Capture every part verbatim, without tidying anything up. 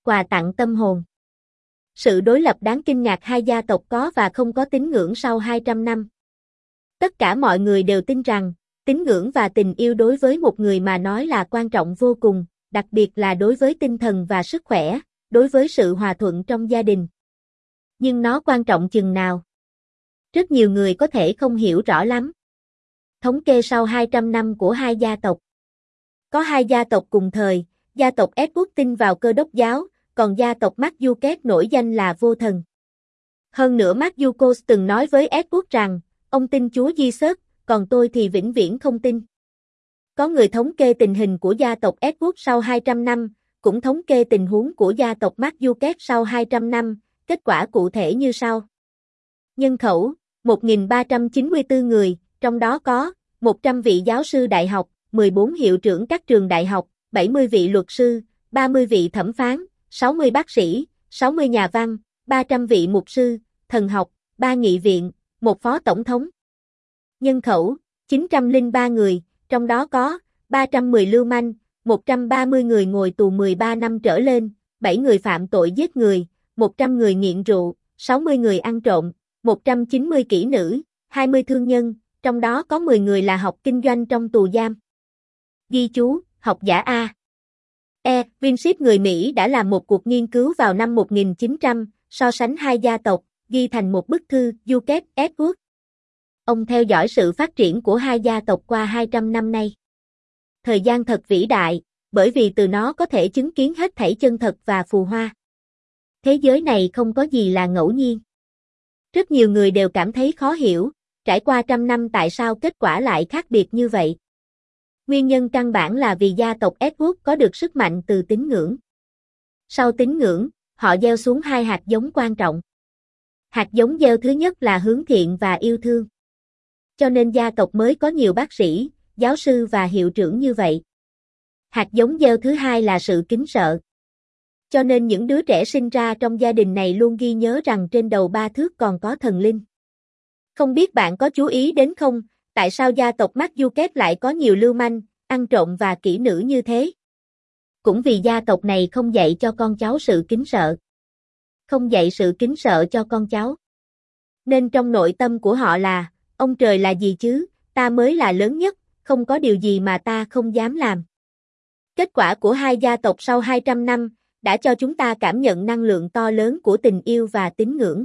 quà tặng tâm hồn. Sự đối lập đáng kinh ngạc hai gia tộc có và không có tín ngưỡng sau hai trăm năm. Tất cả mọi người đều tin rằng, tín ngưỡng và tình yêu đối với một người mà nói là quan trọng vô cùng, đặc biệt là đối với tinh thần và sức khỏe, đối với sự hòa thuận trong gia đình. Nhưng nó quan trọng chừng nào? Rất nhiều người có thể không hiểu rõ lắm. Thống kê sau hai trăm năm của hai gia tộc. Có hai gia tộc cùng thời, gia tộc Edward tin vào Cơ đốc giáo, còn gia tộc Massachusetts nổi danh là vô thần. Hơn nữa Massachusetts từng nói với Edward rằng, ông tin Chúa Jesus, còn tôi thì vĩnh viễn không tin. Có người thống kê tình hình của gia tộc Edward sau hai trăm năm, cũng thống kê tình huống của gia tộc Massachusetts sau hai trăm năm, kết quả cụ thể như sau. Nhân khẩu, một nghìn ba trăm chín mươi tư người, trong đó có một trăm vị giáo sư đại học, mười bốn hiệu trưởng các trường đại học, bảy mươi vị luật sư, ba mươi vị thẩm phán, sáu mươi bác sĩ, sáu mươi nhà văn, ba trăm vị mục sư, thần học, ba nghị viện, một phó tổng thống. Nhân khẩu, chín trăm lẻ ba người, trong đó có ba trăm mười lưu manh, một trăm ba mươi người ngồi tù mười ba năm trở lên, bảy người phạm tội giết người, một trăm người nghiện rượu, sáu mươi người ăn trộm, một trăm chín mươi kỹ nữ, hai mươi thương nhân, trong đó có mười người là học kinh doanh trong tù giam. Ghi chú, học giả A. E. Winship người Mỹ đã làm một cuộc nghiên cứu vào năm một nghìn chín trăm, so sánh hai gia tộc, ghi thành một bức thư, Duquette Edward. Ông theo dõi sự phát triển của hai gia tộc qua hai trăm năm nay. Thời gian thật vĩ đại, bởi vì từ nó có thể chứng kiến hết thảy chân thật và phù hoa. Thế giới này không có gì là ngẫu nhiên. Rất nhiều người đều cảm thấy khó hiểu, trải qua trăm năm tại sao kết quả lại khác biệt như vậy. Nguyên nhân căn bản là vì gia tộc Edward có được sức mạnh từ tín ngưỡng. Sau tín ngưỡng, họ gieo xuống hai hạt giống quan trọng. Hạt giống gieo thứ nhất là hướng thiện và yêu thương. Cho nên gia tộc mới có nhiều bác sĩ, giáo sư và hiệu trưởng như vậy. Hạt giống gieo thứ hai là sự kính sợ. Cho nên những đứa trẻ sinh ra trong gia đình này luôn ghi nhớ rằng trên đầu ba thước còn có thần linh. Không biết bạn có chú ý đến không, tại sao gia tộc Massachusetts lại có nhiều lưu manh, ăn trộm và kỹ nữ như thế? Cũng vì gia tộc này không dạy cho con cháu sự kính sợ. Không dạy sự kính sợ cho con cháu. Nên trong nội tâm của họ là, ông trời là gì chứ, ta mới là lớn nhất, không có điều gì mà ta không dám làm. Kết quả của hai gia tộc sau hai trăm năm, đã cho chúng ta cảm nhận năng lượng to lớn của tình yêu và tín ngưỡng.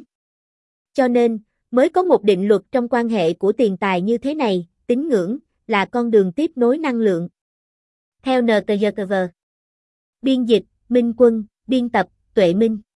Cho nên, mới có một định luật trong quan hệ của tiền tài như thế này, tín ngưỡng, là con đường tiếp nối năng lượng. Theo en tê giê tê vê. Biên dịch, Minh Quân, biên tập, Tuệ Minh.